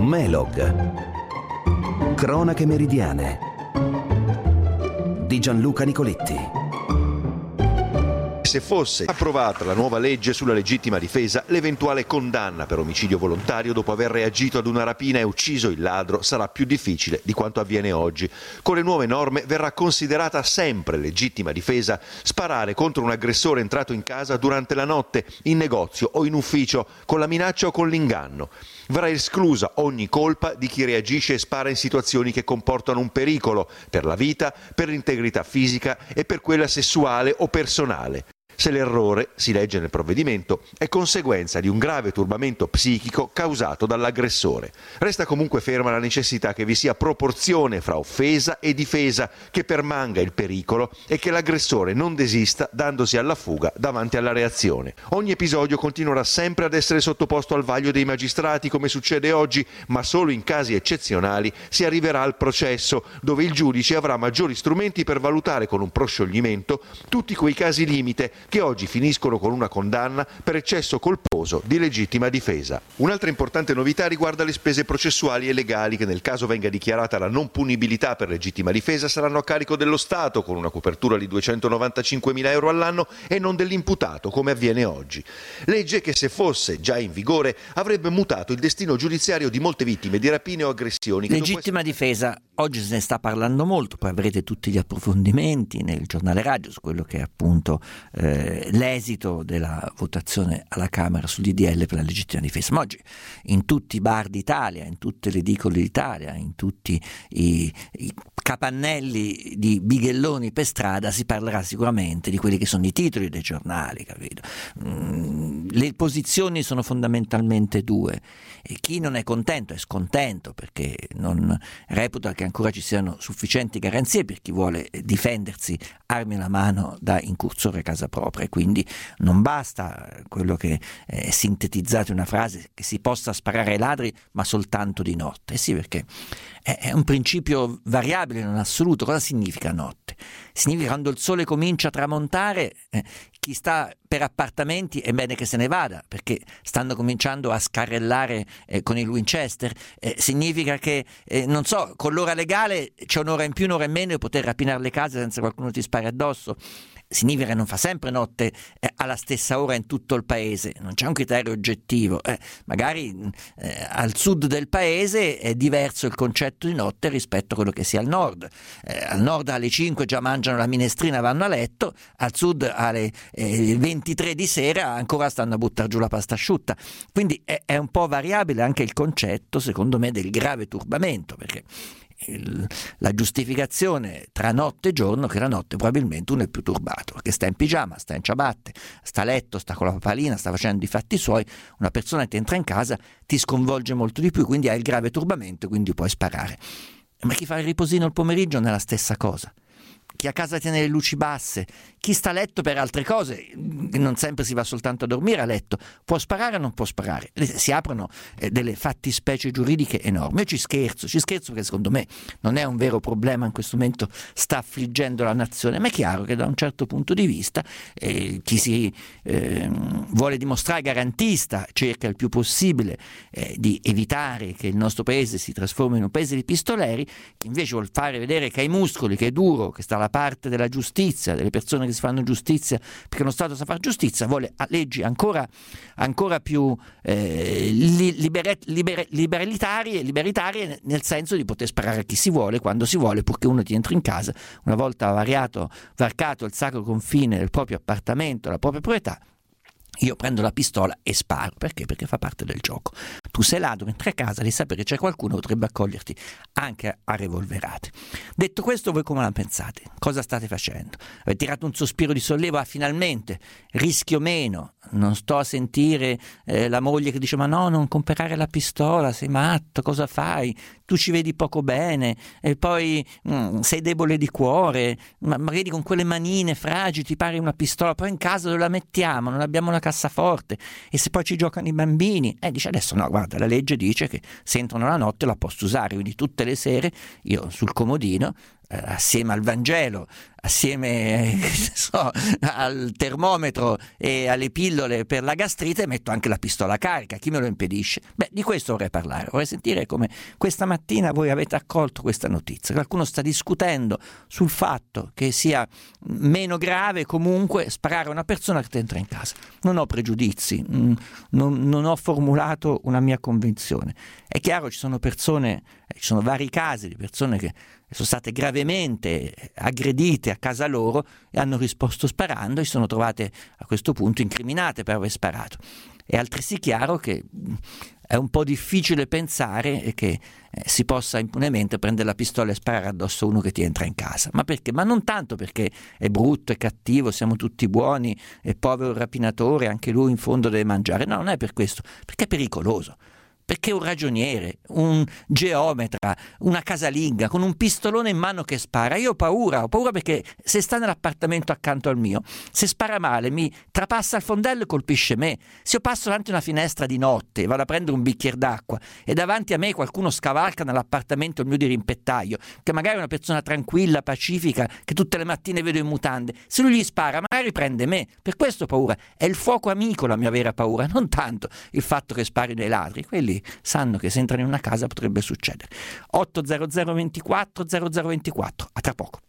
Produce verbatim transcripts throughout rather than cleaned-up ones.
Melog. Cronache meridiane di Gianluca Nicoletti. Se fosse approvata la nuova legge sulla legittima difesa, l'eventuale condanna per omicidio volontario dopo aver reagito ad una rapina e ucciso il ladro sarà più difficile di quanto avviene oggi. Con le nuove norme verrà considerata sempre legittima difesa sparare contro un aggressore entrato in casa durante la notte, in negozio o in ufficio, con la minaccia o con l'inganno. Verrà esclusa ogni colpa di chi reagisce e spara in situazioni che comportano un pericolo per la vita, per l'integrità fisica e per quella sessuale o personale. Se l'errore, si legge nel provvedimento, è conseguenza di un grave turbamento psichico causato dall'aggressore. Resta comunque ferma la necessità che vi sia proporzione fra offesa e difesa, che permanga il pericolo e che l'aggressore non desista dandosi alla fuga davanti alla reazione. Ogni episodio continuerà sempre ad essere sottoposto al vaglio dei magistrati, come succede oggi, ma solo in casi eccezionali si arriverà al processo, dove il giudice avrà maggiori strumenti per valutare con un proscioglimento tutti quei casi limite che oggi finiscono con una condanna per eccesso colposo di legittima difesa. Un'altra importante novità riguarda le spese processuali e legali che, nel caso venga dichiarata la non punibilità per legittima difesa, saranno a carico dello Stato, con una copertura di duecentonovantacinquemila euro all'anno e non dell'imputato, come avviene oggi. Legge che, se fosse già in vigore, avrebbe mutato il destino giudiziario di molte vittime di rapine o aggressioni. Legittima essere... difesa, oggi se ne sta parlando molto, poi avrete tutti gli approfondimenti nel giornale radio su quello che è appunto eh, l'esito della votazione alla Camera sul D D L per la legittima difesa. Ma oggi in tutti i bar d'Italia, in tutte le edicole d'Italia, in tutti i, i capannelli di bighelloni per strada si parlerà sicuramente di quelli che sono i titoli dei giornali, capito? Mm, le posizioni sono fondamentalmente due. E chi non è contento è scontento, perché non reputa che ancora ci siano sufficienti garanzie per chi vuole difendersi armi alla mano da incursore a casa propria, e quindi non basta quello che è sintetizzato in una frase, che si possa sparare ai ladri ma soltanto di notte. Eh sì, perché è un principio variabile non assoluto. Cosa significa notte? Significa quando il sole comincia a tramontare, eh, chi sta per appartamenti è bene che se ne vada, perché stanno cominciando a scarrellare eh, con il Winchester. Eh, significa che, eh, non so, con l'ora legale c'è un'ora in più, un'ora in meno, e poter rapinare le case senza qualcuno ti spari addosso. Significa che non fa sempre notte eh, alla stessa ora in tutto il paese, non c'è un criterio oggettivo. Eh, magari eh, al sud del paese è diverso il concetto di notte rispetto a quello che sia al nord. Eh, al nord alle cinque già mangiano la minestrina e vanno a letto, al sud alle eh, ventitré di sera ancora stanno a buttare giù la pasta asciutta. Quindi è, è un po' variabile anche il concetto, secondo me, del grave turbamento, perché Il, la giustificazione tra notte e giorno, che la notte probabilmente uno è più turbato, perché sta in pigiama, sta in ciabatte, sta a letto, sta con la papalina, sta facendo i fatti suoi. Una persona che entra in casa ti sconvolge molto di più, quindi hai il grave turbamento, quindi puoi sparare. Ma chi fa il riposino il pomeriggio non è la stessa cosa. Chi a casa tiene le luci basse, chi sta a letto per altre cose, non sempre si va soltanto a dormire a letto, può sparare o non può sparare. Si aprono eh, delle fattispecie giuridiche enormi. Io ci scherzo, ci scherzo perché secondo me non è un vero problema, in questo momento sta affliggendo la nazione, ma è chiaro che da un certo punto di vista eh, chi si eh, vuole dimostrare garantista cerca il più possibile eh, di evitare che il nostro paese si trasformi in un paese di pistoleri. Chi invece vuol fare vedere che ha i muscoli, che è duro, che sta alla parte della giustizia, delle persone che si fanno giustizia perché lo Stato sa fare giustizia, vuole leggi ancora, ancora più eh, libere, libere, liberalitarie, liberitarie, nel senso di poter sparare a chi si vuole, quando si vuole, purché uno ti entri in casa una volta variato, varcato il sacro confine del proprio appartamento, la propria proprietà. Io prendo la pistola e sparo. Perché? Perché fa parte del gioco. Tu sei ladro, entri a casa, devi sapere che c'è qualcuno che potrebbe accoglierti anche a revolverate. Detto questo, voi come la pensate? Cosa state facendo? Avete tirato un sospiro di sollievo? Ah, finalmente, rischio meno. Non sto a sentire eh, la moglie che dice: ma no, non comprare la pistola, sei matto, cosa fai? Tu ci vedi poco bene, e poi mh, sei debole di cuore, ma magari con quelle manine fragili ti pari una pistola, poi in casa dove la mettiamo? Non abbiamo la cassaforte, e se poi ci giocano i bambini? Eh, dice adesso no, guarda, la legge dice che se entrano la notte la posso usare, quindi tutte le sere io sul comodino eh, assieme al Vangelo, assieme eh, so, al termometro e alle pillole per la gastrite, metto anche la pistola carica. Chi me lo impedisce? Beh, di questo vorrei parlare, vorrei sentire come questa mattina voi avete accolto questa notizia. Qualcuno sta discutendo sul fatto che sia meno grave comunque sparare a una persona che ti entra in casa. Non ho pregiudizi, non, non ho formulato una mia convinzione. È chiaro, ci sono persone, ci sono vari casi di persone che sono state gravemente aggredite a casa loro e hanno risposto sparando e si sono trovate a questo punto incriminate per aver sparato. È altresì chiaro che è un po' difficile pensare che eh, si possa impunemente prendere la pistola e sparare addosso a uno che ti entra in casa. Ma perché? Ma non tanto perché è brutto, è cattivo, siamo tutti buoni, è povero rapinatore, anche lui in fondo deve mangiare. No, non è per questo, perché è pericoloso. Perché un ragioniere, un geometra, una casalinga con un pistolone in mano che spara, io ho paura, ho paura perché se sta nell'appartamento accanto al mio, se spara male mi trapassa il fondello e colpisce me. Se io passo davanti a una finestra di notte, vado a prendere un bicchiere d'acqua e davanti a me qualcuno scavalca nell'appartamento il mio dirimpettaio, che magari è una persona tranquilla, pacifica, che tutte le mattine vedo in mutande, se lui gli spara magari prende me. Per questo ho paura, è il fuoco amico la mia vera paura, non tanto il fatto che spari dei ladri. Quelli sanno che se entrano in una casa potrebbe succedere. otto zero zero ventiquattro zero zero ventiquattro. A tra poco.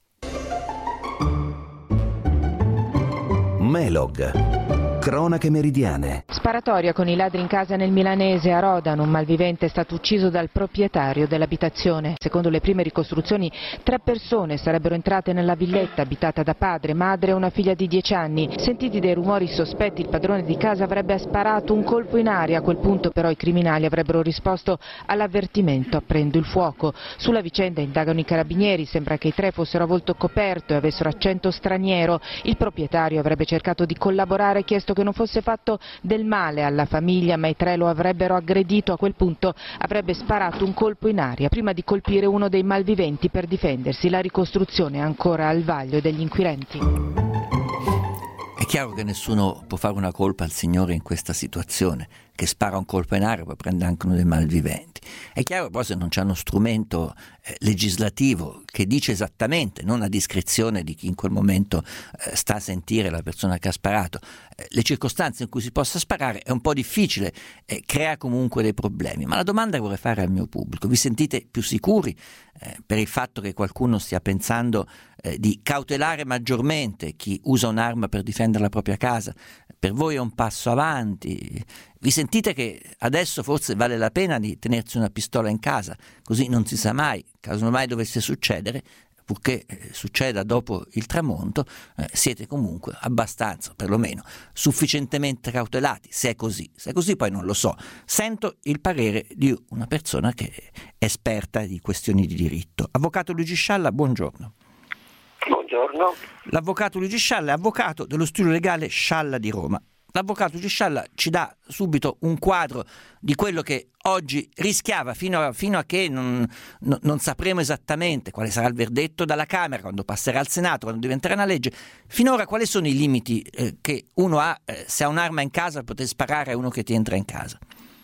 Melog. Cronache meridiane. Sparatoria con i ladri in casa nel milanese. A Rodano un malvivente è stato ucciso dal proprietario dell'abitazione. Secondo le prime ricostruzioni tre persone sarebbero entrate nella villetta abitata da padre, madre e una figlia di dieci anni. Sentiti dei rumori sospetti il padrone di casa avrebbe sparato un colpo in aria. A quel punto però i criminali avrebbero risposto all'avvertimento: prendo il fuoco. Sulla vicenda indagano i carabinieri. Sembra che i tre fossero a volto coperto e avessero accento straniero. Il proprietario avrebbe cercato di collaborare e chiesto che non fosse fatto del male alla famiglia, ma i tre lo avrebbero aggredito. A quel punto avrebbe sparato un colpo in aria prima di colpire uno dei malviventi per difendersi. La ricostruzione è ancora al vaglio degli inquirenti. È chiaro che nessuno può fare una colpa al Signore in questa situazione, che spara un colpo in aria poi prende anche uno dei malviventi. È chiaro però se non c'è uno strumento eh, legislativo che dice esattamente, non a discrezione di chi in quel momento eh, sta a sentire la persona che ha sparato, eh, le circostanze in cui si possa sparare, è un po' difficile, eh, crea comunque dei problemi. Ma la domanda che vorrei fare al mio pubblico: vi sentite più sicuri eh, per il fatto che qualcuno stia pensando eh, di cautelare maggiormente chi usa un'arma per difendere la propria casa? Per voi è un passo avanti? Vi sentite che adesso forse vale la pena di tenersi una pistola in casa, così non si sa mai, caso mai dovesse succedere, purché eh, succeda dopo il tramonto, eh, siete comunque abbastanza, perlomeno, sufficientemente cautelati, se è così. Se è così poi non lo so. Sento il parere di una persona che è esperta di questioni di diritto. Avvocato Luigi Scialla, buongiorno. Buongiorno. L'avvocato Luigi Scialla è avvocato dello studio legale Scialla di Roma. L'avvocato Luigi Scialla ci dà subito un quadro di quello che oggi rischiava, fino a, fino a che non, no, non sapremo esattamente quale sarà il verdetto dalla Camera, quando passerà al Senato, quando diventerà una legge. Finora quali sono i limiti eh, che uno ha eh, se ha un'arma in casa per poter sparare a uno che ti entra in casa?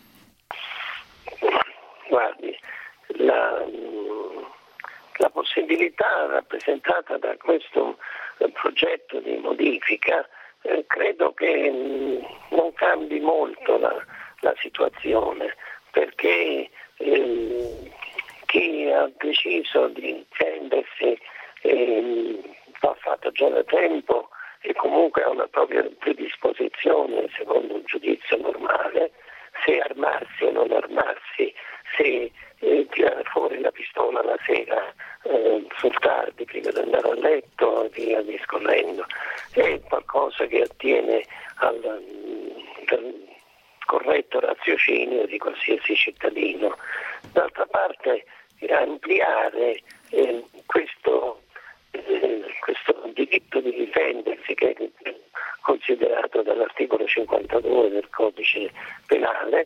Guardi, la, la possibilità rappresentata da questo progetto di modifica Eh, credo che mh, non cambi molto la, la situazione, perché eh, chi ha deciso di difendersi eh, l'ha fatto già da tempo e comunque ha una propria predisposizione secondo un giudizio normale, se armarsi o non armarsi, se eh, tirare fuori la pistola la sera eh, sul tardi prima di andare a letto e via discorrendo. È qualcosa che attiene al, al corretto raziocinio di qualsiasi cittadino. D'altra parte ampliare eh, questo, eh, questo diritto di difendersi, che è considerato dall'articolo cinquantadue del codice penale,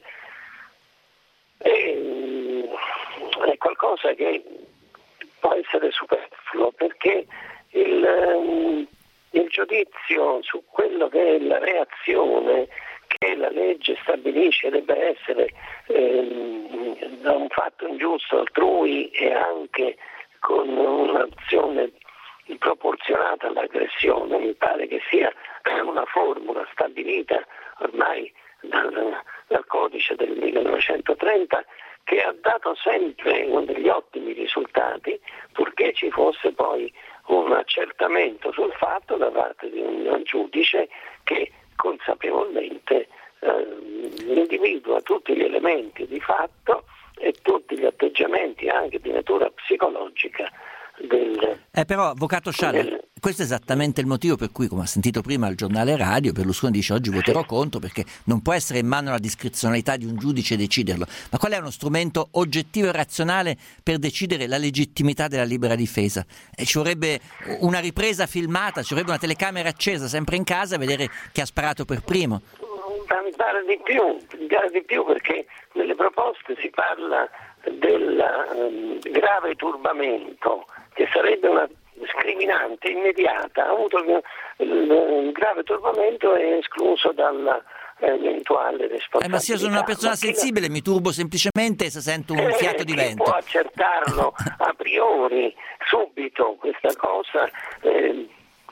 è, è qualcosa che può essere superfluo, perché il, il giudizio su quello che è la reazione che la legge stabilisce debba essere ehm, da un fatto ingiusto altrui e anche con un'azione proporzionata all'aggressione. Mi pare che sia una formula stabilita ormai dal, dal codice del millenovecentotrenta, che ha dato sempre degli ottimi risultati, purché ci fosse poi un accertamento sul fatto da parte di un giudice che consapevolmente eh, individua tutti gli elementi di fatto e tutti gli atteggiamenti anche di natura psicologica del... Eh però, avvocato Scialla, del... questo è esattamente il motivo per cui, come ho sentito prima al giornale radio, Berlusconi dice oggi voterò contro, perché non può essere in mano la discrezionalità di un giudice deciderlo. Ma qual è uno strumento oggettivo e razionale per decidere la legittimità della libera difesa? E ci vorrebbe una ripresa filmata, ci vorrebbe una telecamera accesa sempre in casa a vedere chi ha sparato per primo. Mi pare di più, mi pare di più perché nelle proposte si parla del um, grave turbamento, che sarebbe una scriminante immediata. Ha avuto il, il, il grave turbamento è escluso dall'eventuale responsabilità. Eh, ma se io sono una persona sensibile, mi turbo semplicemente se sento un eh, fiato di vento. Può accertarlo a priori, subito, questa cosa, eh,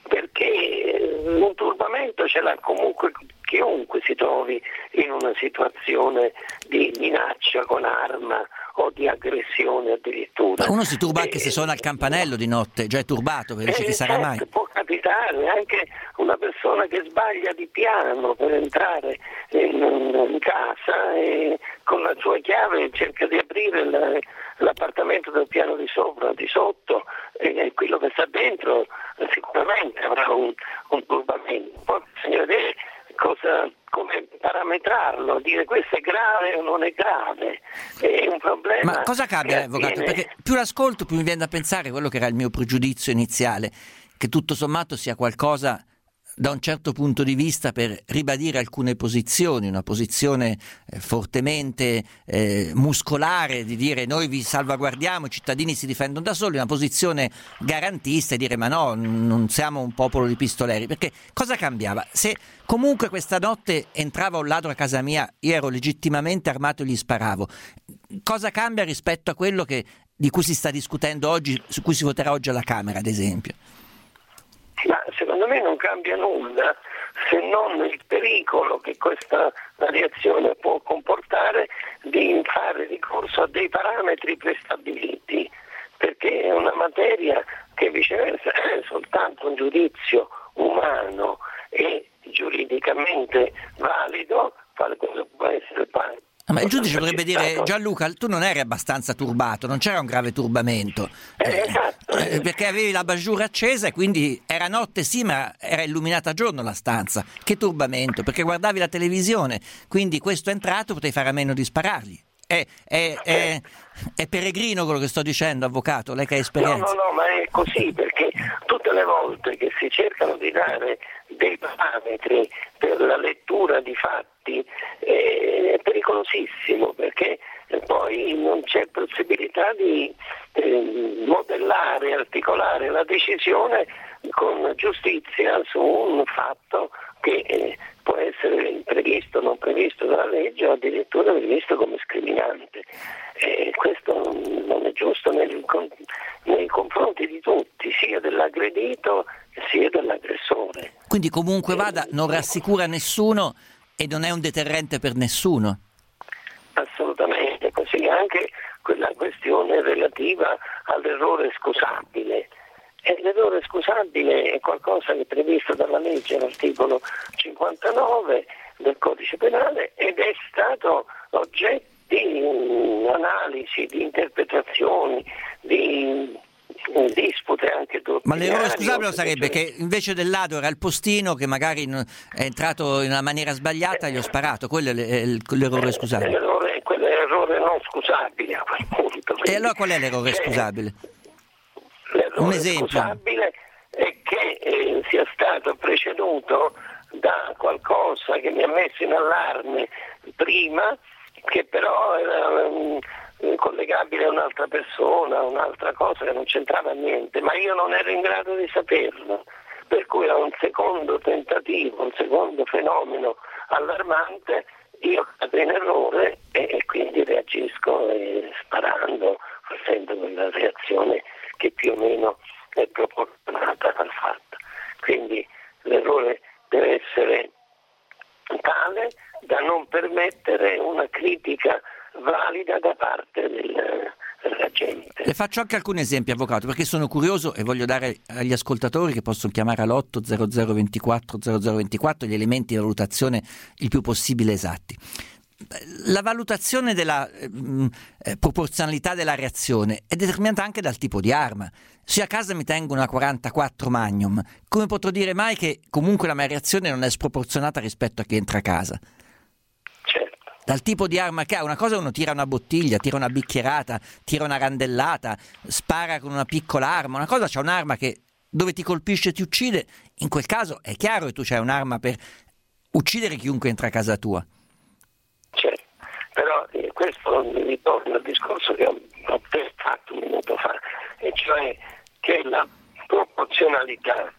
perché un turbamento ce l'ha comunque chiunque si trovi in una situazione di minaccia con arma o di aggressione addirittura. Ma uno si turba anche eh, se suona il campanello di notte, già è turbato, perché dice eh, chi sarà certo, mai. Può capitare anche una persona che sbaglia di piano per entrare in, in casa e con la sua chiave cerca di aprire la, l'appartamento del piano di sopra o di sotto, e quello che sta dentro sicuramente avrà un, un turbamento. Poi bisogna vedere cosa, come parametrarlo, dire questo è grave o non è grave, è un problema. Ma cosa cambia, avvocato? Avviene... Perché più l'ascolto più mi viene da pensare quello che era il mio pregiudizio iniziale, che tutto sommato sia qualcosa da un certo punto di vista per ribadire alcune posizioni, una posizione eh, fortemente eh, muscolare di dire noi vi salvaguardiamo, i cittadini si difendono da soli, una posizione garantista e dire ma no, non siamo un popolo di pistoleri, perché cosa cambiava? Se comunque questa notte entrava un ladro a casa mia, io ero legittimamente armato e gli sparavo, cosa cambia rispetto a quello che, di cui si sta discutendo oggi, su cui si voterà oggi alla Camera ad esempio? Ma secondo me non cambia nulla, se non il pericolo che questa reazione può comportare di fare ricorso a dei parametri prestabiliti, perché è una materia che viceversa è soltanto un giudizio umano e giuridicamente valido, quale cosa può essere parte. Ma il giudice potrebbe dire Gianluca, tu non eri abbastanza turbato, non c'era un grave turbamento, eh, eh, perché avevi la bajour accesa e quindi era notte sì, ma era illuminata a giorno la stanza. Che turbamento? Perché guardavi la televisione, quindi questo è entrato, potevi fare a meno di sparargli. È, è, è, è peregrino quello che sto dicendo, avvocato, lei che ha esperienza. No, no, no, ma è così, perché tutte le volte che si cercano di dare dei parametri per la lettura di fatti eh, è pericolosissimo, perché poi non c'è possibilità di eh, modellare, articolare la decisione con giustizia su un fatto che eh, può essere previsto o non previsto dalla legge o addirittura previsto come scriminante. Eh, questo non è giusto nei, nei confronti di tutti, sia dell'aggredito sia dell'aggressore. Quindi comunque vada, non rassicura nessuno e non è un deterrente per nessuno? Assolutamente, così anche quella questione relativa all'errore scusabile. E l'errore scusabile è qualcosa che è previsto dalla legge, l'articolo cinquantanove del codice penale, ed è stato oggetto di analisi, di interpretazioni, di dispute anche doppie. Ma l'errore scusabile sarebbe che invece del ladro era il postino che magari è entrato in una maniera sbagliata e gli ho sparato, quello è l'errore scusabile. L'errore, quello è l'errore non scusabile a quel punto. E allora qual è l'errore scusabile? L'errore Un esempio. scusabile è che eh, sia stato preceduto da qualcosa che mi ha messo in allarme prima, che però era um, collegabile a un'altra persona, un'altra cosa che non c'entrava niente, ma io non ero in grado di saperlo, per cui a un secondo tentativo, un secondo fenomeno allarmante, io cado in errore e, e quindi reagisco eh, sparando, facendo quella reazione che più o meno è proporzionata al fatto. Quindi l'errore deve essere tale da non permettere una critica valida da parte del, della gente. Le faccio anche alcuni esempi, avvocato, perché sono curioso e voglio dare agli ascoltatori, che possono chiamare all'otto zero zero ventiquattro zero zero ventiquattro, gli elementi di valutazione il più possibile esatti. La valutazione della eh, proporzionalità della reazione è determinata anche dal tipo di arma. Se a casa mi tengo una quarantaquattro Magnum, come potrò dire mai che comunque la mia reazione non è sproporzionata rispetto a chi entra a casa? Certo. Dal tipo di arma che ha, una cosa uno tira una bottiglia, tira una bicchierata, tira una randellata, spara con una piccola arma, una cosa c'è un'arma che dove ti colpisce e ti uccide, in quel caso è chiaro che tu c'hai un'arma per uccidere chiunque entra a casa tua. Certo, però eh, questo mi ritorna al discorso che ho, ho fatto un minuto fa, e cioè che la proporzionalità,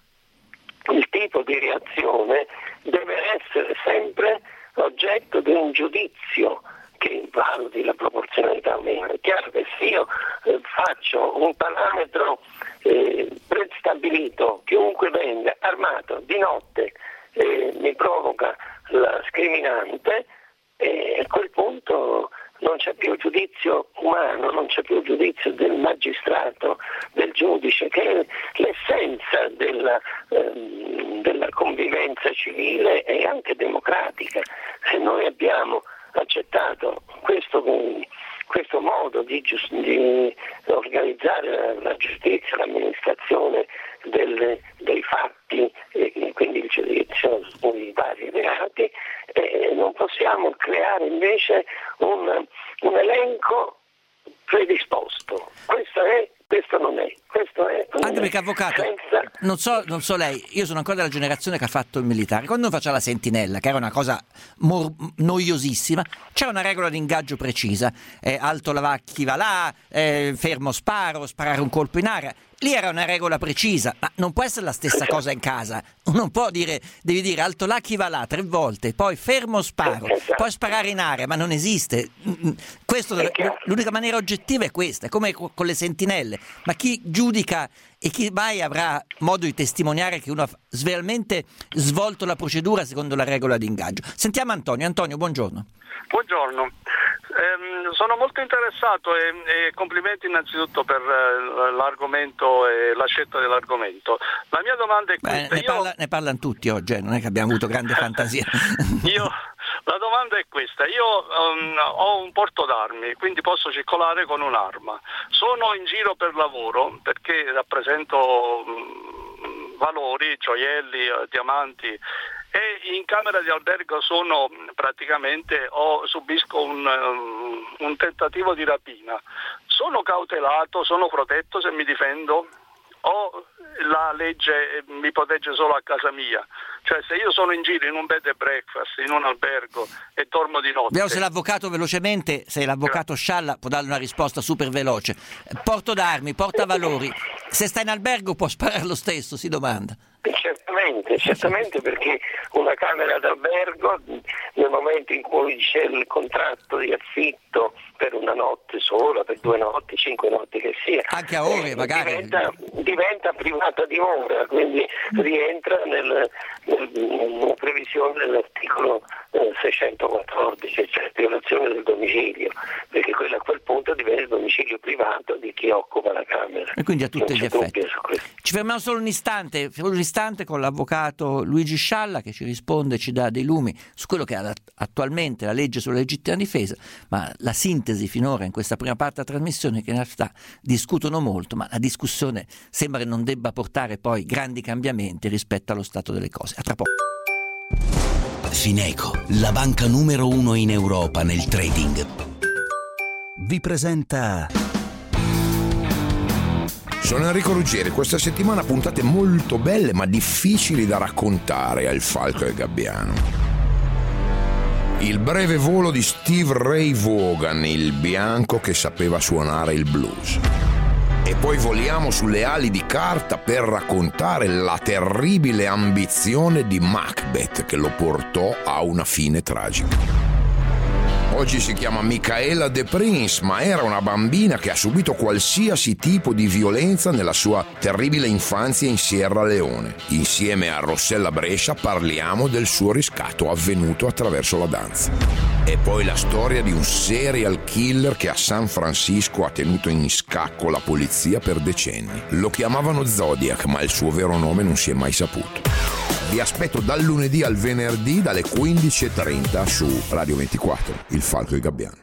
il tipo di reazione deve essere sempre oggetto di un giudizio che valuti la proporzionalità o meno. È chiaro che se io eh, faccio un parametro eh, prestabilito, chiunque venga armato di notte eh, mi provoca la scriminante, e a quel punto non c'è più giudizio umano, non c'è più giudizio del magistrato, del giudice, che è l'essenza della, ehm, della convivenza civile e anche democratica. Se noi abbiamo accettato questo, questo modo di, giust- di organizzare la giustizia, l'amministrazione delle, dei fatti, e quindi il giudizio sui vari reati, eh, non possiamo creare invece un, un elenco predisposto. Questo è, questo non è. Questo è Anche perché, avvocato, senza... non so, non so lei, io sono ancora della generazione che ha fatto il militare. Quando uno faceva la sentinella, che era una cosa mor- noiosissima, c'era una regola di ingaggio precisa: eh, alto la va chi va là, eh, fermo sparo, sparare un colpo in aria. Lì era una regola precisa, ma non può essere la stessa cosa in casa. Non può dire, devi dire alto là chi va là tre volte, poi fermo sparo, poi sparare in aria, ma non esiste. Questo, l'unica maniera oggettiva è questa, è come con le sentinelle. Ma chi giudica e chi mai avrà modo di testimoniare che uno ha realmente svolto la procedura secondo la regola di ingaggio? Sentiamo Antonio. Antonio, buongiorno. Buongiorno. Eh, sono molto interessato e, e complimenti innanzitutto per eh, l'argomento e la scelta dell'argomento. La mia domanda è questa. Beh, ne, io... parla, ne parlano tutti oggi, eh? Non è che abbiamo avuto grande fantasia. io, la domanda è questa. Io um, ho un porto d'armi, quindi posso circolare con un'arma. Sono in giro per lavoro perché rappresento um, valori, gioielli, uh, diamanti, e in camera di albergo sono praticamente o subisco un, um, un tentativo di rapina. Sono cautelato, sono protetto se mi difendo, o la legge mi protegge solo a casa mia? Cioè, se io sono in giro in un bed and breakfast, in un albergo, e dormo di notte... Vediamo se l'avvocato velocemente, se l'avvocato Scialla può dare una risposta super veloce. Porto d'armi, porta valori. Se sta in albergo può sparare lo stesso, si domanda. Certamente, certamente, perché una camera d'albergo, nel momento in cui c'è il contratto di affitto per una notte sola, per due notti, cinque notti che sia, anche a ore eh, magari, diventa, diventa privata dimora, quindi rientra nel, nel, nella previsione dell'articolo eh, seicentoquattordici, cioè violazione del domicilio, perché quello a quel punto diventa il domicilio privato di chi occupa la camera. E quindi a tutti gli effetti. Ci fermiamo solo un istante, un istante con l'avvocato Luigi Scialla, che ci risponde, ci dà dei lumi su quello che è attualmente la legge sulla legittima difesa, ma la sintesi finora in questa prima parte della trasmissione è che in realtà discutono molto, ma la discussione sembra che non debba portare poi grandi cambiamenti rispetto allo stato delle cose. A tra poco. Fineco, la banca numero uno in Europa nel trading, vi presenta... Sono Enrico Ruggeri, questa settimana puntate molto belle ma difficili da raccontare al Falco e al Gabbiano. Il breve volo di Steve Ray Vaughan, il bianco che sapeva suonare il blues. E poi voliamo sulle ali di carta per raccontare la terribile ambizione di Macbeth che lo portò a una fine tragica. Oggi si chiama Micaela De Prince, ma era una bambina che ha subito qualsiasi tipo di violenza nella sua terribile infanzia in Sierra Leone. Insieme a Rossella Brescia parliamo del suo riscatto avvenuto attraverso la danza. E poi la storia di un serial killer che a San Francisco ha tenuto in scacco la polizia per decenni. Lo chiamavano Zodiac, ma il suo vero nome non si è mai saputo. Vi aspetto dal lunedì al venerdì dalle quindici e trenta su Radio ventiquattro, Il Falco e il Gabbiano.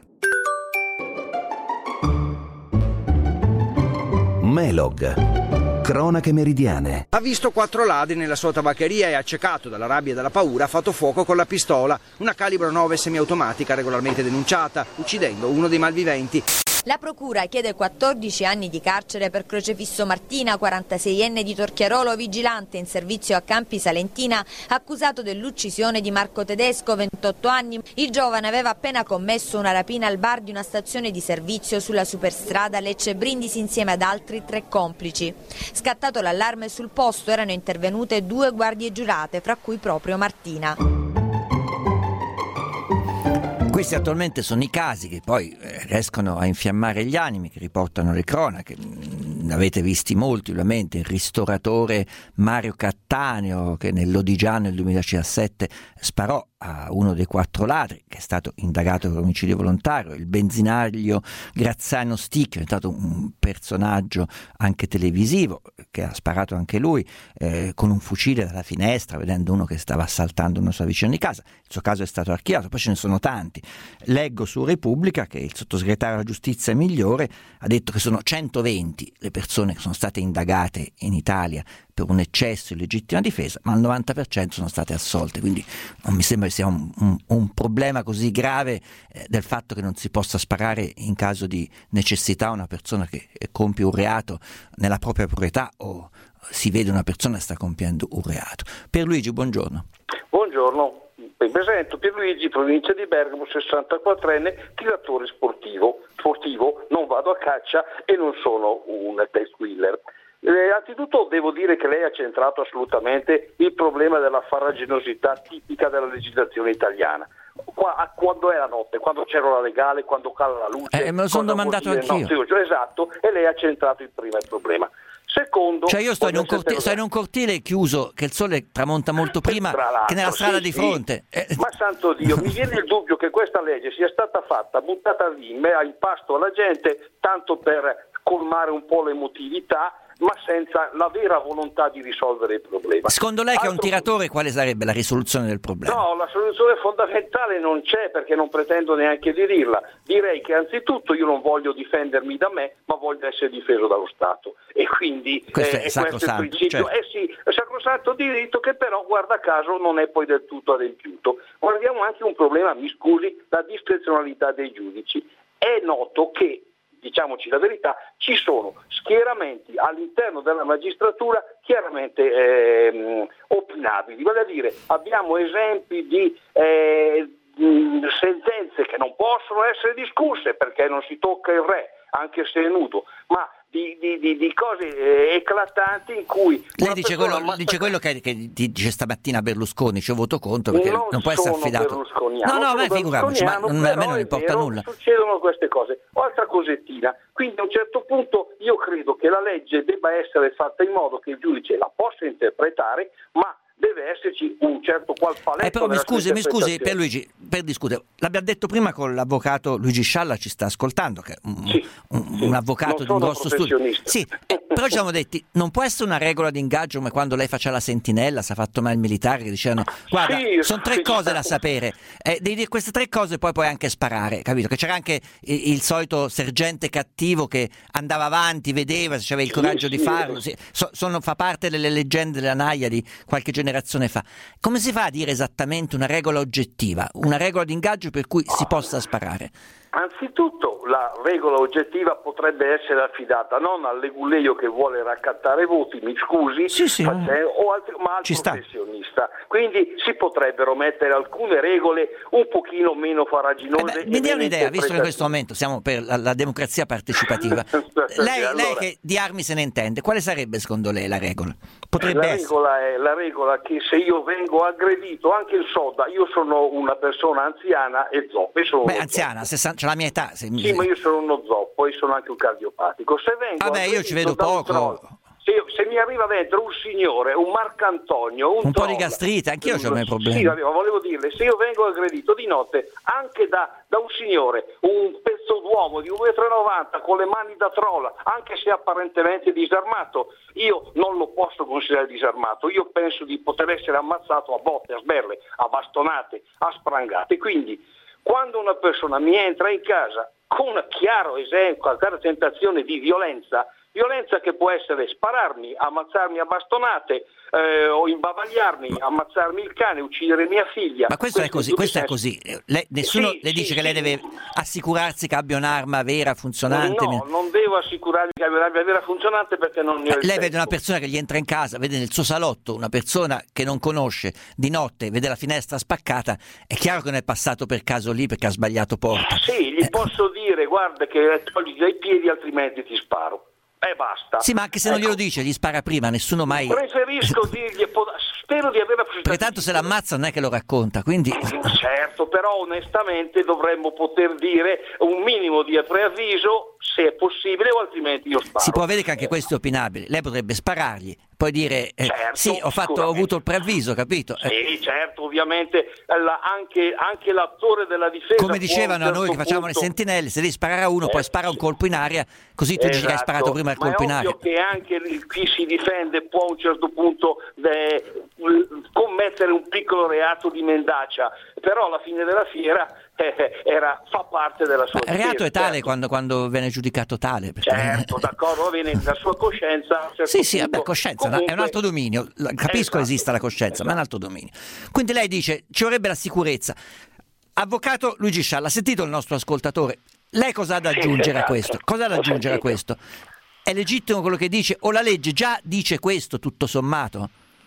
Melog. Cronache meridiane. Ha visto quattro ladri nella sua tabaccheria e, accecato dalla rabbia e dalla paura, ha fatto fuoco con la pistola, una calibro nove semiautomatica regolarmente denunciata, uccidendo uno dei malviventi. La procura chiede quattordici anni di carcere per Crocefisso Martina, quarantaseienne di Torchiarolo, vigilante in servizio a Campi Salentina, accusato dell'uccisione di Marco Tedesco, ventotto anni. Il giovane aveva appena commesso una rapina al bar di una stazione di servizio sulla superstrada Lecce-Brindisi insieme ad altri tre complici. Scattato l'allarme, sul posto erano intervenute due guardie giurate, fra cui proprio Martina. Questi attualmente sono i casi che poi riescono a infiammare gli animi, che riportano le cronache. Ne avete visti molti, ovviamente. Il ristoratore Mario Cattaneo, che nell'Odigiano nel duemiladiciassette sparò a uno dei quattro ladri, che è stato indagato per omicidio volontario. Il benzinaio Graziano Sticchio è stato un personaggio anche televisivo, che ha sparato anche lui eh, con un fucile dalla finestra, vedendo uno che stava assaltando una sua vicina di casa. Il suo caso è stato archiviato, poi ce ne sono tanti. Leggo su Repubblica che il sottosegretario alla giustizia Migliore ha detto che sono centoventi le persone che sono state indagate in Italia per un eccesso di legittima difesa, ma il novanta per cento sono state assolte, quindi non mi sembra che sia un, un, un problema così grave eh, del fatto che non si possa sparare in caso di necessità a una persona che compie un reato nella propria proprietà o si vede una persona che sta compiendo un reato. Pierluigi, buongiorno. Buongiorno, mi presento Pierluigi, provincia di Bergamo, sessantaquattrenne, tiratore sportivo, sportivo, non vado a caccia e non sono un test wheeler. Eh, anzitutto devo dire che lei ha centrato assolutamente il problema della farraginosità tipica della legislazione italiana. Qua, quando è la notte, quando c'è l'ora legale, quando cala la luce. Eh, me lo sono domandato anch'io. No, esatto, e lei ha centrato il prima il problema. Secondo, cioè io sto in, un cortile, sto in un cortile chiuso, che il sole tramonta molto prima che nella strada sì, di fronte. Sì. Eh. Ma santo Dio, mi viene il dubbio che questa legge sia stata fatta, buttata lì, a impasto alla gente, tanto per colmare un po' l'emotività, ma senza la vera volontà di risolvere il problema. Secondo lei, che è un tiratore, quale sarebbe la risoluzione del problema? No, la soluzione fondamentale non c'è, perché non pretendo neanche di dirla. Direi che anzitutto io non voglio difendermi da me, ma voglio essere difeso dallo Stato. E quindi questo eh, è sacrosanto, questo è il principio. cioè... Eh sì, è sacrosanto diritto, che però, guarda caso, non è poi del tutto adempiuto. Guardiamo anche un problema, mi scusi, la discrezionalità dei giudici. È noto che, diciamoci la verità, ci sono schieramenti all'interno della magistratura chiaramente eh, opinabili, vale a dire abbiamo esempi di eh, sentenze che non possono essere discusse perché non si tocca il re, anche se è nudo, ma di, di, di, di cose eh, eclatanti in cui lei dice quello, ammazza... dice quello che, che dice stamattina Berlusconi, ci ho voto contro perché non, non può essere affidato. No, no, ma figuriamoci, ma non, a me non importa vero, nulla. Succedono queste cose. Altra cosettina, quindi a un certo punto io credo che la legge debba essere fatta in modo che il giudice la possa interpretare, ma deve esserci un certo qual paletto. Eh, però mi scusi, mi scusi Pierluigi, per discutere, l'abbiamo detto prima con l'avvocato Luigi Scialla, ci sta ascoltando, che è un, sì, un, sì. un avvocato di un grosso studio. Sì, eh, però ci siamo detti, non può essere una regola di ingaggio come quando lei faceva la sentinella, si è fatto male il militare, che dicevano, guarda, sì, sono tre sì, cose da sapere, eh, devi dire queste tre cose e poi puoi anche sparare, capito? Che c'era anche il, il solito sergente cattivo che andava avanti, vedeva, se aveva il coraggio sì, di farlo, sì. So, sono, fa parte delle leggende della Naia di qualche generazione fa. Come si fa a dire esattamente una regola oggettiva, una regola di ingaggio per cui si possa sparare? Anzitutto la regola oggettiva potrebbe essere affidata non al leguleio che vuole raccattare voti, mi scusi, sì, sì, facendo, o al, ma al professionista. Quindi si potrebbero mettere alcune regole un pochino meno faraginose. Eh beh, mi dia un'idea, visto che in questo momento siamo per la, la democrazia partecipativa. lei, allora, lei che di armi se ne intende, quale sarebbe secondo lei la regola? Potrebbe la, regola è, la regola che se io vengo aggredito, anche il soda, io sono una persona anziana e zoppo. Sono Beh, anziana, sessanta, c'è la mia età. Se... Sì, ma io sono uno zoppo e sono anche un cardiopatico. Se vengo Vabbè, io ci vedo poco. Troll, se, se mi arriva dentro un signore, un Marcantonio, un, un troll, po' di gastrite, anch'io ho i miei problemi. Sì, volevo dirle, se io vengo aggredito di notte anche da, da un signore, un pezzo d'uomo di un metro e novanta con le mani da troll, anche se apparentemente disarmato, io non lo posso considerare disarmato. Io penso di poter essere ammazzato a botte, a sberle, a bastonate, a sprangate. Quindi quando una persona mi entra in casa con un chiaro esempio, una chiara tentazione di violenza, violenza che può essere spararmi, ammazzarmi a bastonate, eh, o imbavagliarmi, ammazzarmi il cane, uccidere mia figlia. Ma questo, questo è così, questo è così. Lei, nessuno sì, le dice sì, che lei sì. deve assicurarsi che abbia un'arma vera, funzionante? No, non devo assicurarmi che abbia un'arma vera funzionante perché non ne ho il Lei tempo. vede una persona che gli entra in casa, vede nel suo salotto una persona che non conosce, di notte vede la finestra spaccata, è chiaro che non è passato per caso lì perché ha sbagliato porta. Sì, gli eh. posso dire, guarda che togli dai piedi altrimenti ti sparo. E eh, basta. Sì, ma anche se ecco. non glielo dice, gli spara prima, nessuno mai... Preferisco dirgli, spero di aver la Perché tanto se l'ammazza non è che lo racconta, quindi... Certo, però onestamente dovremmo poter dire un minimo di preavviso, se è possibile, o altrimenti io sparo. Si può vedere che anche questo è opinabile. Lei potrebbe sparargli, poi dire eh, certo, sì, ho, fatto, ho avuto il preavviso, capito? Sì, eh. certo, ovviamente la, anche, anche l'attore della difesa... Come dicevano a noi che facciamo punto... le sentinelle, se devi sparare a uno, eh, poi spara un colpo in aria, così tu esatto. dici che hai sparato prima il Ma colpo in aria. Ma è ovvio che anche il, chi si difende può a un certo punto de, commettere un piccolo reato di mendacia, però alla fine della fiera eh, era, fa parte della sua Ma il reato è tale certo. quando, quando viene giudicato tale. Perché... Certo, d'accordo, va bene, la sua coscienza... Certo sì, sì, punto, vabbè, coscienza comunque... è un altro dominio, capisco esatto. esista la coscienza, esatto. ma è un altro dominio. Quindi lei dice, ci vorrebbe la sicurezza. Avvocato Luigi Scialla, ha sentito il nostro ascoltatore? Lei cosa ha da aggiungere sì, esatto. a questo? Cosa ha da aggiungere a questo? È legittimo quello che dice o la legge già dice questo tutto sommato?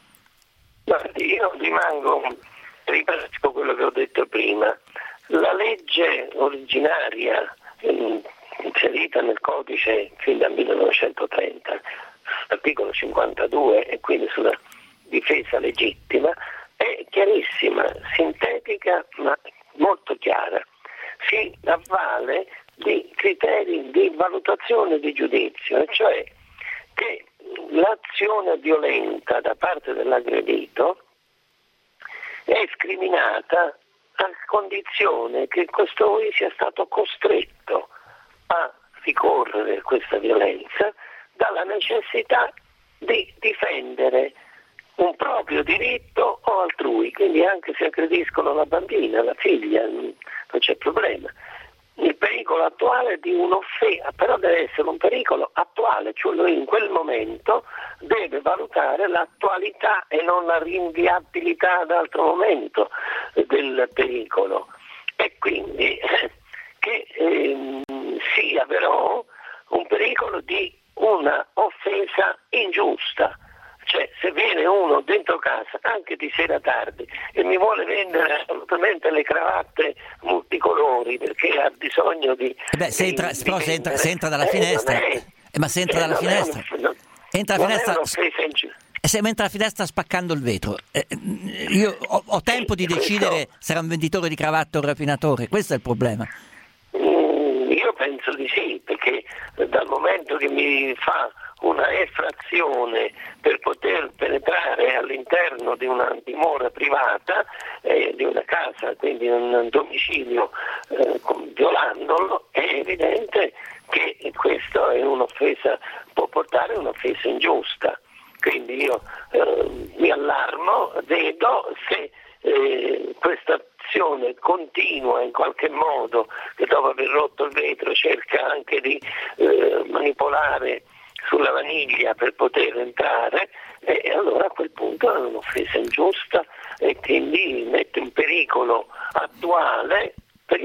Guardi, io rimango, ripeto quello che ho detto prima. La legge originaria inserita nel codice fin dal millenovecentotrenta, l'articolo cinquantadue, e quindi sulla difesa legittima, è chiarissima, sintetica ma molto chiara. Si avvale di criteri di valutazione di giudizio, cioè che l'azione violenta da parte dell'aggredito è scriminata a condizione che costui sia stato costretto a ricorrere a questa violenza dalla necessità di difendere un proprio diritto o altrui, quindi anche se aggrediscono la bambina, la figlia, non c'è problema. Il pericolo attuale è di un'offesa, però deve essere un pericolo attuale, cioè lui in quel momento deve valutare l'attualità e non la rinviabilità ad altro momento del pericolo. E quindi che ehm, sia però un pericolo di una offesa ingiusta. Cioè, se viene uno dentro casa anche di sera tardi e mi vuole vendere assolutamente le cravatte multicolori perché ha bisogno di... Eh beh, se entra, di, però di se entra, se entra dalla eh, finestra... È, eh, ma se entra dalla finestra... Un, non, entra non finestra... E se entra la finestra spaccando il vetro, eh, io ho, ho tempo di decidere se era un venditore di cravatte o un rapinatore, questo è il problema. Mm, io penso di sì, perché dal momento che mi fa una effrazione per poter penetrare all'interno di una dimora privata, eh, di una casa, quindi un domicilio, eh, violandolo, è evidente che questo è un'offesa, può portare a un'offesa ingiusta. Quindi io eh, mi allarmo, vedo se eh, questa azione continua in qualche modo, che dopo aver rotto il vetro cerca anche di eh, manipolare sulla vaniglia per poter entrare, e allora a quel punto è un'offesa ingiusta e quindi mette in pericolo attuale per il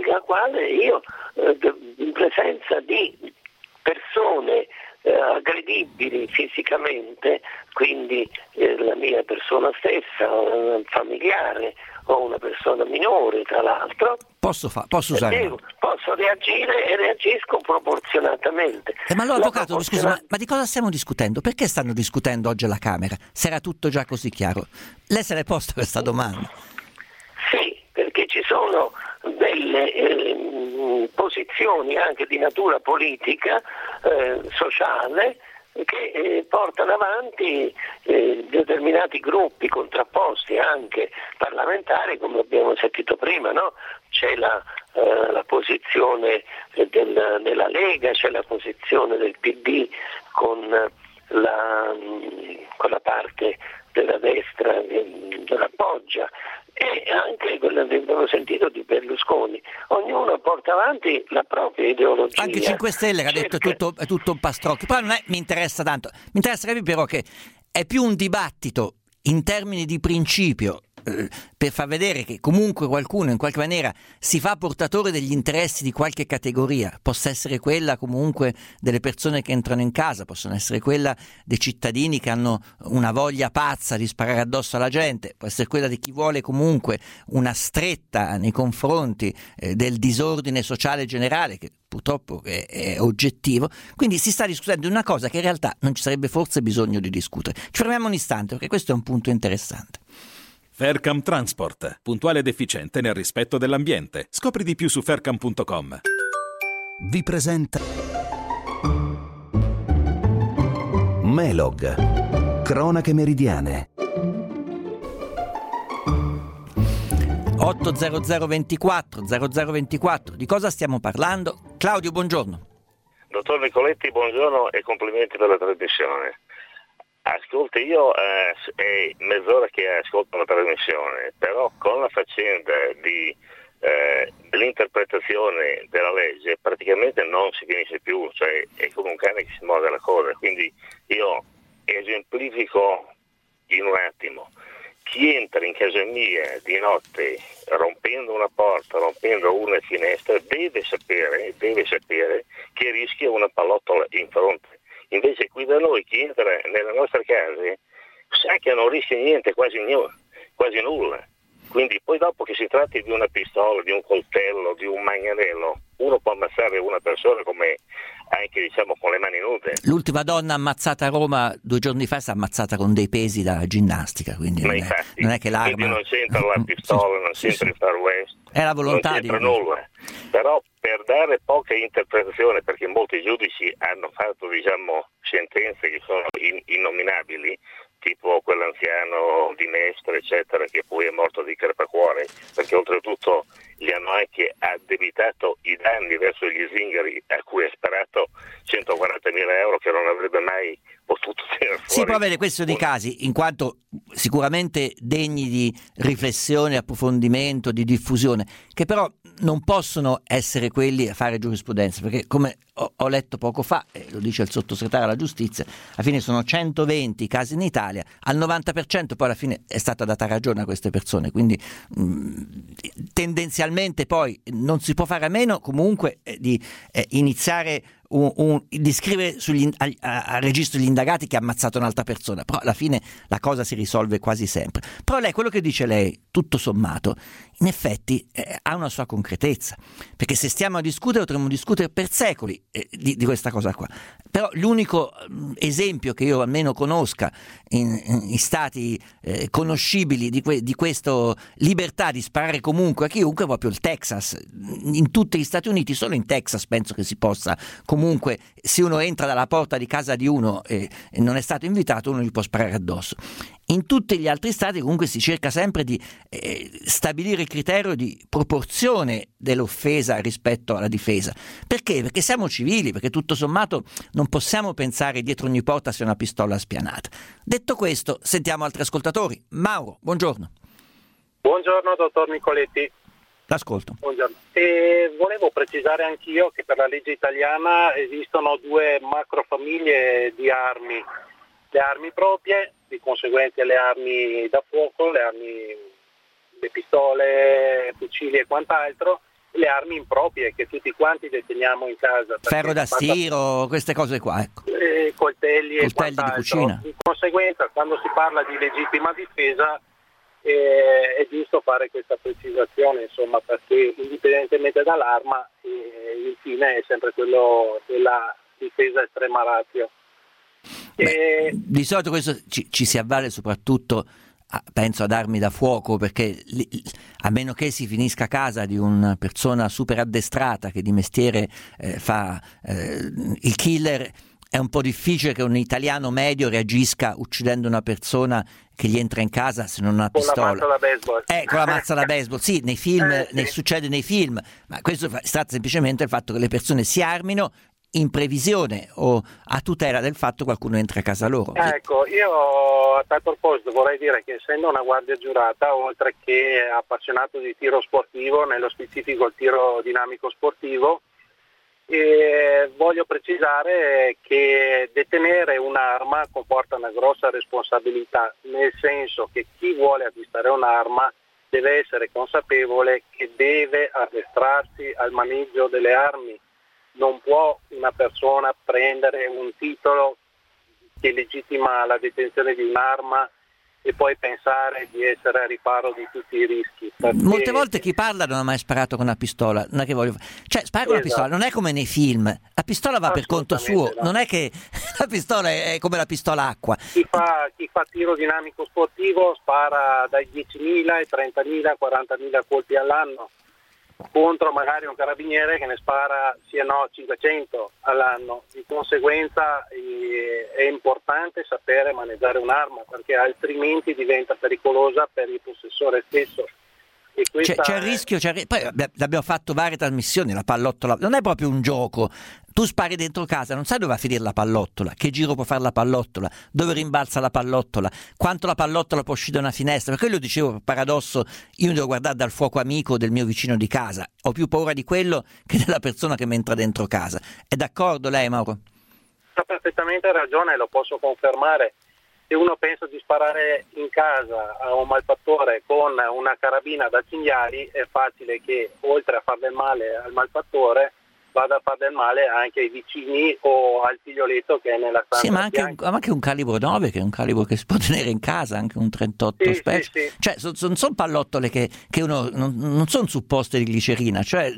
la quale io eh, in presenza di persone eh, aggredibili fisicamente, quindi eh, la mia persona stessa, un familiare o una persona minore tra l'altro, posso, fa- posso usare devo, posso reagire e reagisco proporzionatamente. eh, ma allora avvocato, proporzional- scusa, ma, ma di cosa stiamo discutendo? Perché stanno discutendo oggi alla Camera se era tutto già così chiaro? Lei se l'è posta questa domanda? Sì, perché ci sono delle eh, posizioni anche di natura politica, eh, sociale, che eh, portano avanti eh, determinati gruppi contrapposti anche parlamentari, come abbiamo sentito prima, no? C'è la, eh, la posizione del, della Lega, c'è la posizione del P D con la, con la parte della destra che l'appoggia, e anche quello che abbiamo sentito di Berlusconi. Ognuno porta avanti la propria ideologia. Anche cinque Stelle che ha detto è tutto, è tutto un pastrocchio, però non è, mi interessa tanto, mi interessa capire però che è più un dibattito in termini di principio, eh, per far vedere che comunque qualcuno in qualche maniera si fa portatore degli interessi di qualche categoria, possa essere quella comunque delle persone che entrano in casa, possono essere quella dei cittadini che hanno una voglia pazza di sparare addosso alla gente, può essere quella di chi vuole comunque una stretta nei confronti eh, del disordine sociale generale, che purtroppo è, è oggettivo. Quindi si sta discutendo di una cosa che in realtà non ci sarebbe forse bisogno di discutere. Ci fermiamo un istante perché questo è un punto interessante. Faircam Transport, puntuale ed efficiente nel rispetto dell'ambiente. Scopri di più su faircam punto com. Vi presenta Melog, cronache meridiane. otto zero zero ventiquattro zero zero ventiquattro, di cosa stiamo parlando? Claudio, buongiorno. Dottor Nicoletti, buongiorno e complimenti per la trasmissione. Ascolta, io eh, è mezz'ora che ascolto la trasmissione, però con la faccenda di, eh, dell'interpretazione della legge praticamente non si finisce più, cioè è come un cane che si muove la coda. Quindi io esemplifico in un attimo: chi entra in casa mia di notte rompendo una porta, rompendo una finestra, deve sapere, deve sapere che rischia una pallottola in fronte. Invece qui da noi chi entra nelle nostre case sa che non rischia niente, quasi, quasi nulla. Quindi poi dopo che si tratti di una pistola, di un coltello, di un manganello, uno può ammazzare una persona come anche diciamo con le mani nude. L'ultima donna ammazzata a Roma due giorni fa si è ammazzata con dei pesi da ginnastica, quindi non, infatti, è, non è che l'arma... Quindi non c'entra la pistola, non c'entra sì, il Far West, è la volontà, non c'entra di... nulla. Però per dare poca interpretazione, perché molti giudici hanno fatto diciamo sentenze che sono in, innominabili, tipo quell'anziano di Mestre eccetera, che poi è morto di crepacuore, perché oltretutto gli hanno anche addebitato i danni verso gli zingari a cui ha sparato centoquarantamila euro che non avrebbe mai potuto tenere fuori. Sì, però vede, questo di casi, in quanto sicuramente degni di riflessione, approfondimento, di diffusione, che però non possono essere quelli a fare giurisprudenza, perché come ho, ho letto poco fa, e lo dice il sottosegretario alla giustizia, alla fine sono centoventi casi in Italia, al novanta per cento poi alla fine è stata data ragione a queste persone, quindi mh, tendenzialmente poi non si può fare a meno comunque eh, di eh, iniziare Un, un, di scrivere sugli, a, a, a registro gli indagati che ha ammazzato un'altra persona, però alla fine la cosa si risolve quasi sempre. Però lei, quello che dice lei, tutto sommato, in effetti eh, ha una sua concretezza, perché se stiamo a discutere potremmo discutere per secoli eh, di, di questa cosa qua. Però l'unico mh, esempio che io almeno conosca in, in stati eh, conoscibili di, que, di questa libertà di sparare comunque a chiunque è proprio il Texas. In tutti gli Stati Uniti, solo in Texas penso che si possa comunque, se uno entra dalla porta di casa di uno e, e non è stato invitato, uno gli può sparare addosso. In tutti gli altri stati comunque si cerca sempre di eh, stabilire il criterio di proporzione dell'offesa rispetto alla difesa. Perché? Perché siamo civili, perché tutto sommato non possiamo pensare dietro ogni porta sia una pistola spianata. Detto questo, sentiamo altri ascoltatori. Mauro, buongiorno. Buongiorno dottor Nicoletti. L'ascolto. Buongiorno. E volevo precisare anch'io che per la legge italiana esistono due macrofamiglie di armi, le armi proprie, di conseguenza le armi da fuoco, le armi, le pistole, fucili e quant'altro, le armi improprie che tutti quanti deteniamo in casa. Ferro da stiro, queste cose qua, ecco. Eh, coltelli, coltelli e di cucina. Di conseguenza, quando si parla di legittima difesa eh, è giusto fare questa precisazione, insomma, perché indipendentemente dall'arma eh, il fine è sempre quello della difesa estrema ratio. Beh, e... Di solito questo ci, ci si avvale soprattutto, penso ad armi da fuoco, perché a meno che si finisca a casa di una persona super addestrata che di mestiere eh, fa eh, il killer, è un po' difficile che un italiano medio reagisca uccidendo una persona che gli entra in casa se non ha una pistola. Con la mazza da baseball. Eh, con la mazza da baseball, sì, nei film, eh, sì. Ne succede nei film, ma questo si tratta semplicemente del fatto che le persone si armino in previsione o a tutela del fatto che qualcuno entra a casa loro. Ecco, io a tal proposito vorrei dire che essendo una guardia giurata, oltre che appassionato di tiro sportivo, nello specifico il tiro dinamico sportivo, eh, voglio precisare che detenere un'arma comporta una grossa responsabilità, nel senso che chi vuole acquistare un'arma deve essere consapevole che deve addestrarsi al maneggio delle armi. Non può una persona prendere un titolo che legittima la detenzione di un'arma e poi pensare di essere a riparo di tutti i rischi. Perché... Molte volte chi parla non ha mai sparato con una pistola, non è che voglio... cioè spara con esatto. Una pistola non è come nei film, la pistola va per conto suo, no. Non è che la pistola è come la pistola acqua. Chi fa, chi fa tiro dinamico sportivo spara dai diecimila ai trentamila, quarantamila colpi all'anno, contro magari un carabiniere che ne spara sì e no cinquecento all'anno. Di conseguenza eh, è importante sapere maneggiare un'arma, perché altrimenti diventa pericolosa per il possessore stesso. E c'è, c'è il rischio, c'è, poi abbiamo fatto varie trasmissioni, la pallottola non è proprio un gioco, tu spari dentro casa, non sai dove va a finire la pallottola, che giro può fare la pallottola, dove rimbalza la pallottola, quanto la pallottola può uscire da una finestra. Per quello dicevo, per paradosso, io mi devo guardare dal fuoco amico del mio vicino di casa, ho più paura di quello che della persona che mi entra dentro casa. È d'accordo lei, Mauro? Ha perfettamente ragione, lo posso confermare. Se uno pensa di sparare in casa a un malfattore con una carabina da cinghiali, è facile che oltre a far del male al malfattore vada a far del male anche ai vicini o al figlioletto che è nella stanza. Sì, ma anche, un, anche un calibro nove, che è un calibro che si può tenere in casa, anche un trentotto sì, Special. Sì, sì. Cioè, non son, son pallottole che, che uno non, non sono supposte di glicerina, cioè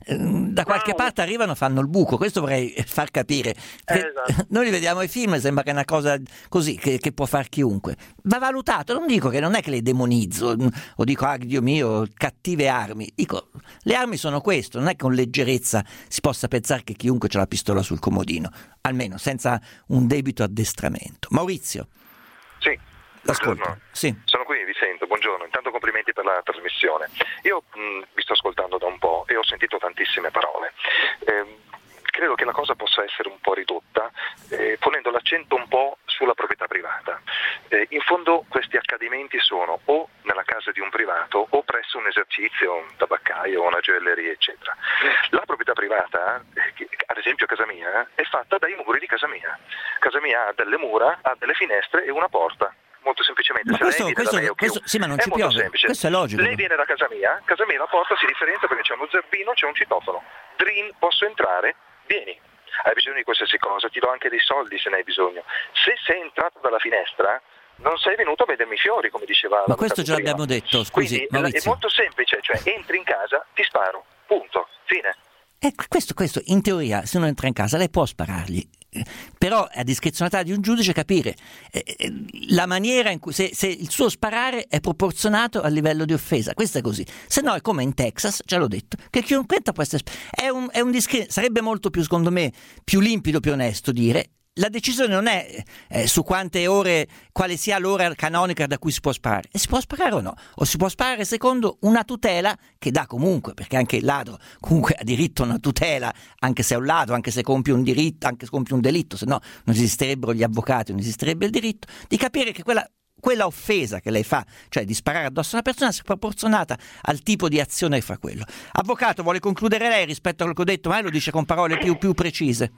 da qualche no. parte arrivano e fanno il buco. Questo vorrei far capire. Eh, esatto. Noi li vediamo ai film, sembra che è una cosa così che, che può far chiunque. Va valutato, non dico che non è che le demonizzo o dico ah Dio mio, cattive armi. Dico, le armi sono questo, non è che con leggerezza si possa pensare che chiunque c'ha la pistola sul comodino, almeno senza un debito addestramento. Maurizio. Sì, l'ascolto. Sì. Sono qui, vi sento, buongiorno. Intanto complimenti per la trasmissione. Io mh, vi sto ascoltando da un po' e ho sentito tantissime parole. Eh, credo che la cosa possa essere un po' ridotta, eh, ponendo l'accento un po' sulla proprietà privata. Eh, in fondo questi accadimenti sono o nella casa di un privato o presso un esercizio, un tabaccaio, una gioielleria, eccetera. La proprietà privata, eh, ad esempio casa mia, è fatta dai muri di casa mia. Casa mia ha delle mura, ha delle finestre e una porta. Molto semplicemente, ma se questo, lei viene questo, da me o questo, più, sì, ma non è ci molto piove. semplice. Questo è logico. Lei viene da casa mia, casa mia la porta si differenzia perché c'è uno zerbino, c'è un citofono. Drin, posso entrare? Vieni. Hai bisogno di qualsiasi cosa, ti do anche dei soldi se ne hai bisogno. Se sei entrato dalla finestra, non sei venuto a vedermi i fiori, come diceva. Ma questo ce l'abbiamo detto, scusi. Quindi è molto semplice, cioè entri in casa, ti sparo, punto, fine. Eh, questo, questo, in teoria, se uno entra in casa, lei può sparargli. Però è a discrezionalità di un giudice capire eh, eh, la maniera in cui se, se il suo sparare è proporzionato al livello di offesa. Questo è così, se no è come in Texas, già l'ho detto, che chiunque può essere è un, è un discre- sarebbe molto più, secondo me, più limpido, più onesto dire la decisione non è eh, su quante ore, quale sia l'ora canonica da cui si può sparare, e si può sparare o no, o si può sparare secondo una tutela che dà comunque, perché anche il ladro comunque ha diritto a una tutela, anche se è un ladro, anche se compie un diritto, anche se compie un delitto, se no non esisterebbero gli avvocati, non esisterebbe il diritto, di capire che quella quella offesa che lei fa, cioè di sparare addosso a una persona, sia proporzionata al tipo di azione che fa quello. Avvocato, vuole concludere lei rispetto a quello che ho detto, ma lei lo dice con parole più, più precise.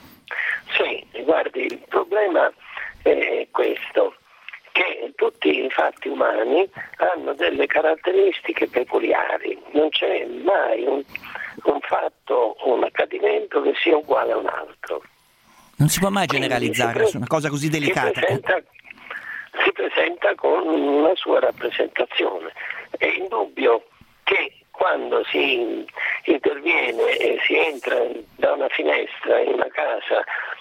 Sì, guardi, il problema è questo, che tutti i fatti umani hanno delle caratteristiche peculiari, non c'è mai un, un fatto, un accadimento che sia uguale a un altro. Non si può mai generalizzare pre- su una cosa così delicata. Si presenta, si presenta con una sua rappresentazione. È indubbio che quando si interviene e si entra da una finestra in una casa,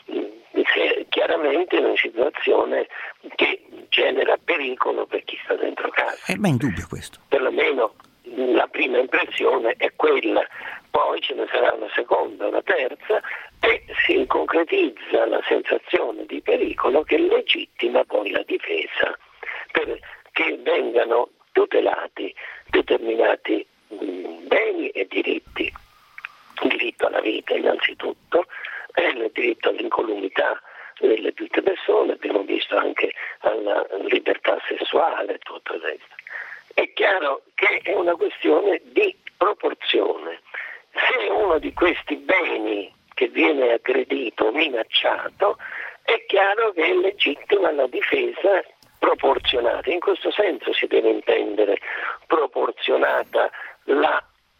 è chiaramente una situazione che genera pericolo per chi sta dentro casa. Eh, ma è indubbio questo. Perlomeno la prima impressione è quella, poi ce ne sarà una seconda, una terza, e si concretizza la sensazione di pericolo che legittima poi la difesa, perché vengano tutelati determinati mh, beni e diritti. Il diritto alla vita innanzitutto, e il diritto all'incolumità delle tutte persone, abbiamo visto anche alla libertà sessuale, tutto il resto. È chiaro che è una questione di proporzione. Se uno di questi beni che viene aggredito, minacciato, è chiaro che è legittima la difesa proporzionata. In questo senso si deve intendere proporzionata la,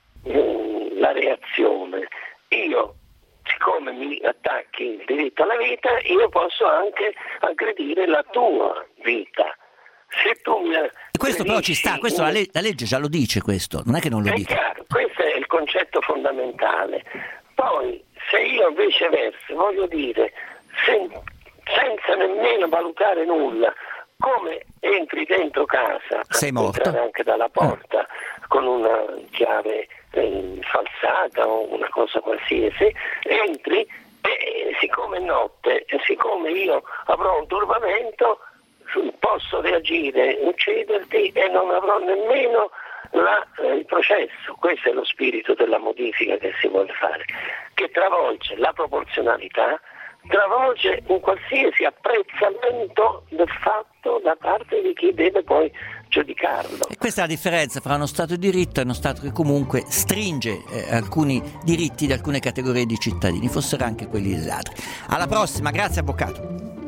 mh, la reazione. Io, siccome mi attacchi il diritto alla vita, io posso anche aggredire la tua vita. Se tu mi e questo però ci sta, questo la, le- la legge già lo dice, questo, non è che non lo è dica. Chiaro, questo è il concetto fondamentale. Poi, se io viceversa, voglio dire, sen- senza nemmeno valutare nulla, come entri dentro casa, sei morto, entrare anche dalla porta oh. con una chiave eh, falsata o una cosa qualsiasi, entri e siccome è notte e siccome io avrò un turbamento, posso reagire, ucciderti e non avrò nemmeno la, eh, il processo. Questo è lo spirito della modifica che si vuole fare, che travolge la proporzionalità, travolge un qualsiasi apprezzamento del fatto da parte di chi deve poi giudicarlo. E questa è la differenza fra uno Stato di diritto e uno Stato che comunque stringe eh, alcuni diritti di alcune categorie di cittadini, fossero anche quelli degli altri. Alla prossima, grazie avvocato.